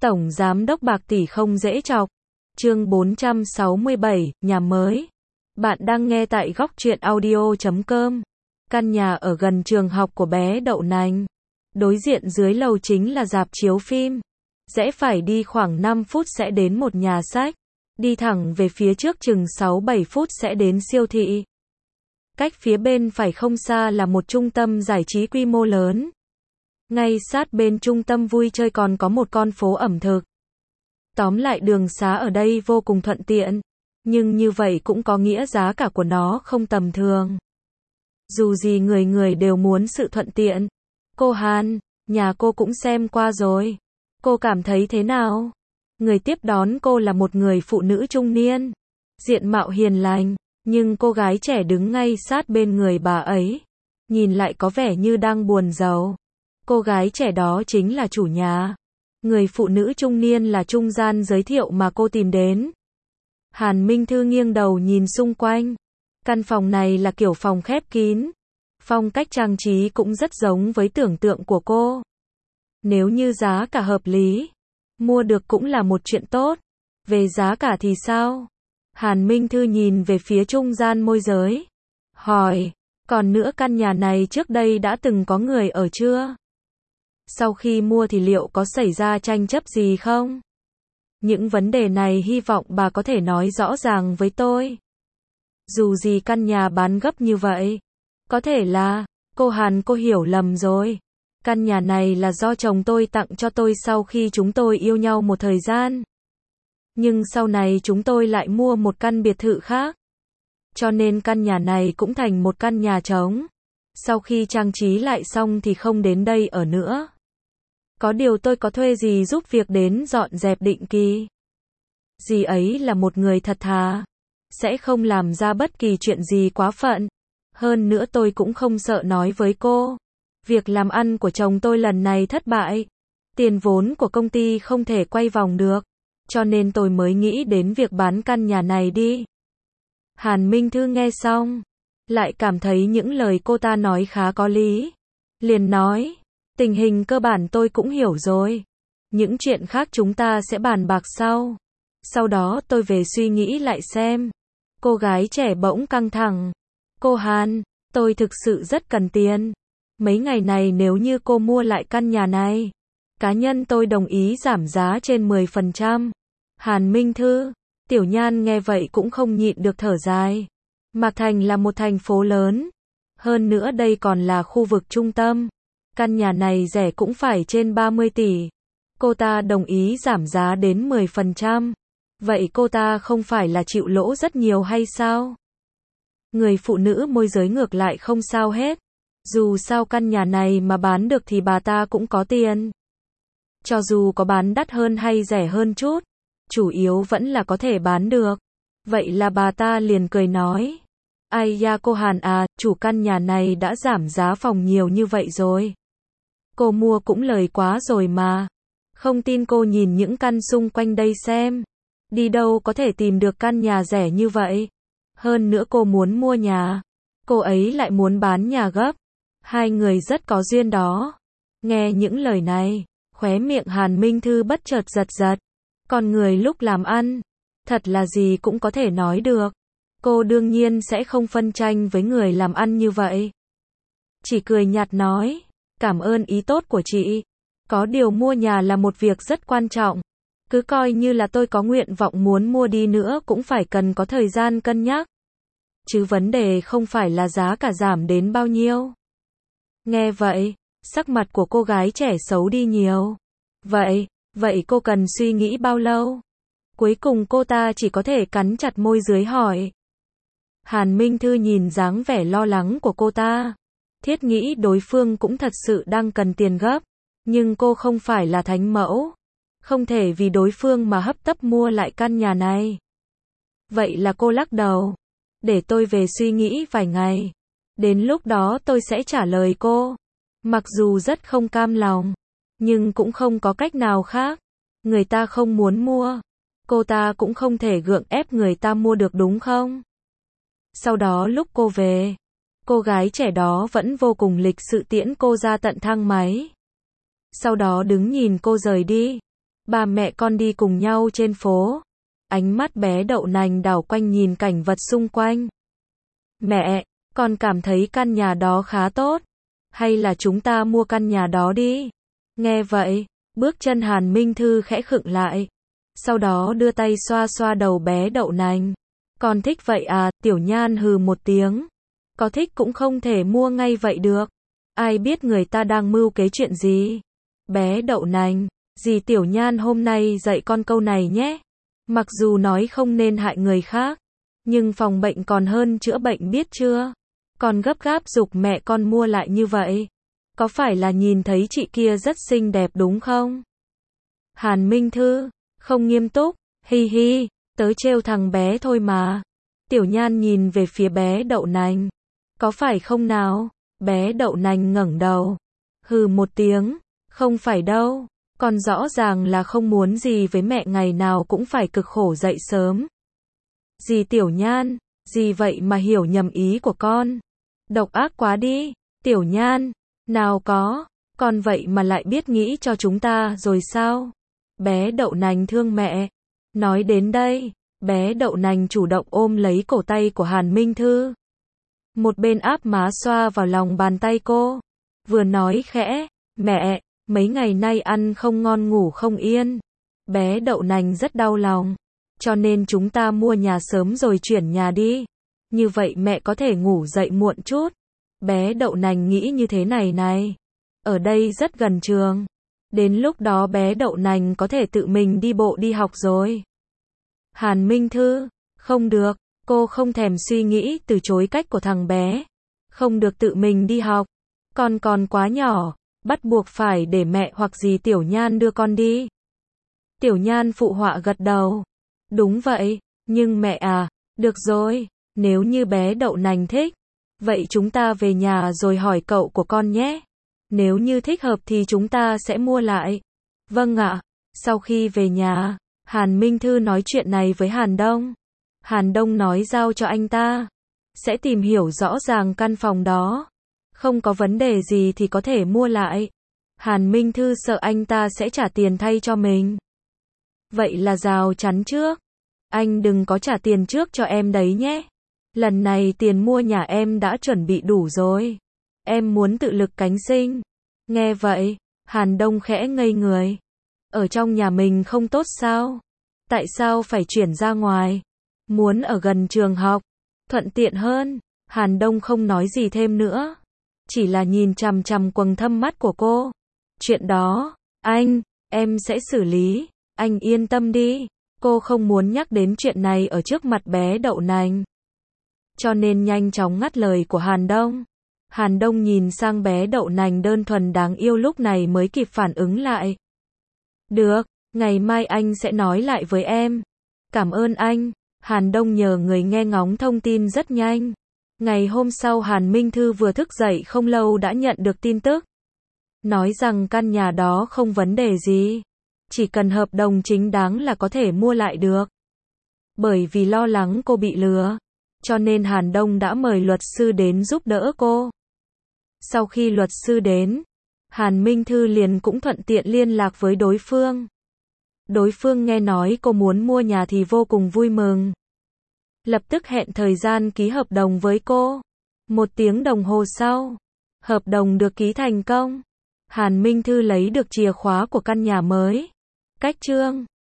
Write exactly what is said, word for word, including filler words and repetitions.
Tổng Giám đốc bạc tỷ không dễ chọc. Chương bốn trăm sáu mươi bảy, nhà mới. Bạn đang nghe tại góc truyện audio chấm com. Căn nhà ở gần trường học của bé Đậu Nành. Đối diện dưới lầu chính là rạp chiếu phim. Rẽ phải đi khoảng năm phút sẽ đến một nhà sách. Đi thẳng về phía trước chừng sáu bảy phút sẽ đến siêu thị. Cách phía bên phải không xa là một trung tâm giải trí quy mô lớn. Ngay sát bên trung tâm vui chơi còn có một con phố ẩm thực. Tóm lại đường xá ở đây vô cùng thuận tiện. Nhưng như vậy cũng có nghĩa giá cả của nó không tầm thường. Dù gì người người đều muốn sự thuận tiện. Cô Hàn, nhà cô cũng xem qua rồi. Cô cảm thấy thế nào? Người tiếp đón cô là một người phụ nữ trung niên. Diện mạo hiền lành. Nhưng cô gái trẻ đứng ngay sát bên người bà ấy. Nhìn lại có vẻ như đang buồn rầu. Cô gái trẻ đó chính là chủ nhà. Người phụ nữ trung niên là trung gian giới thiệu mà cô tìm đến. Hàn Minh Thư nghiêng đầu nhìn xung quanh. Căn phòng này là kiểu phòng khép kín. Phong cách trang trí cũng rất giống với tưởng tượng của cô. Nếu như giá cả hợp lý, mua được cũng là một chuyện tốt. Về giá cả thì sao? Hàn Minh Thư nhìn về phía trung gian môi giới. Hỏi, còn nữa căn nhà này trước đây đã từng có người ở chưa? Sau khi mua thì liệu có xảy ra tranh chấp gì không? Những vấn đề này hy vọng bà có thể nói rõ ràng với tôi. Dù gì căn nhà bán gấp như vậy. Có thể là, cô Hàn cô hiểu lầm rồi. Căn nhà này là do chồng tôi tặng cho tôi sau khi chúng tôi yêu nhau một thời gian. Nhưng sau này chúng tôi lại mua một căn biệt thự khác. Cho nên căn nhà này cũng thành một căn nhà trống. Sau khi trang trí lại xong thì không đến đây ở nữa. Có điều tôi có thuê dì giúp việc đến dọn dẹp định kỳ. Dì ấy là một người thật thà. Sẽ không làm ra bất kỳ chuyện gì quá phận. Hơn nữa tôi cũng không sợ nói với cô. Việc làm ăn của chồng tôi lần này thất bại. Tiền vốn của công ty không thể quay vòng được. Cho nên tôi mới nghĩ đến việc bán căn nhà này đi. Hàn Minh Thư nghe xong. Lại cảm thấy những lời cô ta nói khá có lý. Liền nói. Tình hình cơ bản tôi cũng hiểu rồi. Những chuyện khác chúng ta sẽ bàn bạc sau. Sau đó tôi về suy nghĩ lại xem. Cô gái trẻ bỗng căng thẳng. Cô Hàn, tôi thực sự rất cần tiền. Mấy ngày này nếu như cô mua lại căn nhà này, cá nhân tôi đồng ý giảm giá trên mười phần trăm. Hàn Minh Thư, Tiểu Nhan nghe vậy cũng không nhịn được thở dài. Mạc Thành là một thành phố lớn. Hơn nữa đây còn là khu vực trung tâm. Căn nhà này rẻ cũng phải trên ba mươi tỷ. Cô ta đồng ý giảm giá đến mười phần trăm. Vậy cô ta không phải là chịu lỗ rất nhiều hay sao? Người phụ nữ môi giới ngược lại không sao hết. Dù sao căn nhà này mà bán được thì bà ta cũng có tiền. Cho dù có bán đắt hơn hay rẻ hơn chút, chủ yếu vẫn là có thể bán được. Vậy là bà ta liền cười nói. Ai da cô Hàn à, chủ căn nhà này đã giảm giá phòng nhiều như vậy rồi. Cô mua cũng lời quá rồi mà. Không tin cô nhìn những căn xung quanh đây xem. Đi đâu có thể tìm được căn nhà rẻ như vậy. Hơn nữa cô muốn mua nhà. Cô ấy lại muốn bán nhà gấp. Hai người rất có duyên đó. Nghe những lời này, khóe miệng Hàn Minh Thư bất chợt giật giật. Con người lúc làm ăn, thật là gì cũng có thể nói được. Cô đương nhiên sẽ không phân tranh với người làm ăn như vậy. Chỉ cười nhạt nói, cảm ơn ý tốt của chị. Có điều mua nhà là một việc rất quan trọng. Cứ coi như là tôi có nguyện vọng muốn mua đi nữa cũng phải cần có thời gian cân nhắc. Chứ vấn đề không phải là giá cả giảm đến bao nhiêu. Nghe vậy, sắc mặt của cô gái trẻ xấu đi nhiều. Vậy, vậy cô cần suy nghĩ bao lâu? Cuối cùng cô ta chỉ có thể cắn chặt môi dưới hỏi. Hàn Minh Thư nhìn dáng vẻ lo lắng của cô ta. Thiết nghĩ đối phương cũng thật sự đang cần tiền gấp. Nhưng cô không phải là thánh mẫu. Không thể vì đối phương mà hấp tấp mua lại căn nhà này. Vậy là cô lắc đầu. Để tôi về suy nghĩ vài ngày. Đến lúc đó tôi sẽ trả lời cô. Mặc dù rất không cam lòng. Nhưng cũng không có cách nào khác. Người ta không muốn mua. Cô ta cũng không thể gượng ép người ta mua được đúng không? Sau đó lúc cô về, cô gái trẻ đó vẫn vô cùng lịch sự tiễn cô ra tận thang máy. Sau đó đứng nhìn cô rời đi. Ba mẹ con đi cùng nhau trên phố. Ánh mắt bé đậu nành đảo quanh nhìn cảnh vật xung quanh. Mẹ, con cảm thấy căn nhà đó khá tốt. Hay là chúng ta mua căn nhà đó đi? Nghe vậy, bước chân Hàn Minh Thư khẽ khựng lại. Sau đó đưa tay xoa xoa đầu bé đậu nành. Con thích vậy à? Tiểu Nhan hừ một tiếng. Có thích cũng không thể mua ngay vậy được. Ai biết người ta đang mưu kế chuyện gì? Bé đậu nành, dì Tiểu Nhan hôm nay dạy con câu này nhé. Mặc dù nói không nên hại người khác, nhưng phòng bệnh còn hơn chữa bệnh biết chưa? Con gấp gáp giục mẹ con mua lại như vậy. Có phải là nhìn thấy chị kia rất xinh đẹp đúng không? Hàn Minh Thư, không nghiêm túc, hi hi, tớ trêu thằng bé thôi mà. Tiểu Nhan nhìn về phía bé đậu nành. Có phải không nào? Bé đậu nành ngẩng đầu. Hừ một tiếng, không phải đâu. Con rõ ràng là không muốn gì với mẹ ngày nào cũng phải cực khổ dậy sớm. Dì Tiểu Nhan, dì vậy mà hiểu nhầm ý của con. Độc ác quá đi, Tiểu Nhan. Nào có, con vậy mà lại biết nghĩ cho chúng ta rồi sao? Bé đậu nành thương mẹ. Nói đến đây, bé đậu nành chủ động ôm lấy cổ tay của Hàn Minh Thư. Một bên áp má xoa vào lòng bàn tay cô. Vừa nói khẽ, mẹ, mấy ngày nay ăn không ngon ngủ không yên. Bé đậu nành rất đau lòng. Cho nên chúng ta mua nhà sớm rồi chuyển nhà đi. Như vậy mẹ có thể ngủ dậy muộn chút. Bé đậu nành nghĩ như thế này này. Ở đây rất gần trường. Đến lúc đó bé đậu nành có thể tự mình đi bộ đi học rồi. Hàn Minh Thư, không được, cô không thèm suy nghĩ từ chối cách của thằng bé. Không được tự mình đi học. Con còn quá nhỏ, bắt buộc phải để mẹ hoặc dì Tiểu Nhan đưa con đi. Tiểu Nhan phụ họa gật đầu. Đúng vậy, nhưng mẹ à, được rồi, nếu như bé đậu nành thích, vậy chúng ta về nhà rồi hỏi cậu của con nhé. Nếu như thích hợp thì chúng ta sẽ mua lại. Vâng ạ. Sau khi về nhà, Hàn Minh Thư nói chuyện này với Hàn Đông. Hàn Đông nói giao cho anh ta. Sẽ tìm hiểu rõ ràng căn phòng đó. Không có vấn đề gì thì có thể mua lại. Hàn Minh Thư sợ anh ta sẽ trả tiền thay cho mình. Vậy là rào chắn trước. Anh đừng có trả tiền trước cho em đấy nhé. Lần này tiền mua nhà em đã chuẩn bị đủ rồi. Em muốn tự lực cánh sinh. Nghe vậy, Hàn Đông khẽ ngây người. Ở trong nhà mình không tốt sao? Tại sao phải chuyển ra ngoài? Muốn ở gần trường học, thuận tiện hơn. Hàn Đông không nói gì thêm nữa. Chỉ là nhìn chằm chằm quầng thâm mắt của cô. Chuyện đó, anh, em sẽ xử lý. Anh yên tâm đi. Cô không muốn nhắc đến chuyện này ở trước mặt bé đậu nành. Cho nên nhanh chóng ngắt lời của Hàn Đông. Hàn Đông nhìn sang bé đậu nành đơn thuần đáng yêu lúc này mới kịp phản ứng lại. Được, ngày mai anh sẽ nói lại với em. Cảm ơn anh. Hàn Đông nhờ người nghe ngóng thông tin rất nhanh. Ngày hôm sau Hàn Minh Thư vừa thức dậy không lâu đã nhận được tin tức. Nói rằng căn nhà đó không vấn đề gì. Chỉ cần hợp đồng chính đáng là có thể mua lại được. Bởi vì lo lắng cô bị lừa, cho nên Hàn Đông đã mời luật sư đến giúp đỡ cô. Sau khi luật sư đến, Hàn Minh Thư liền cũng thuận tiện liên lạc với đối phương. Đối phương nghe nói cô muốn mua nhà thì vô cùng vui mừng. Lập tức hẹn thời gian ký hợp đồng với cô. Một tiếng đồng hồ sau, hợp đồng được ký thành công. Hàn Minh Thư lấy được chìa khóa của căn nhà mới. Cách chương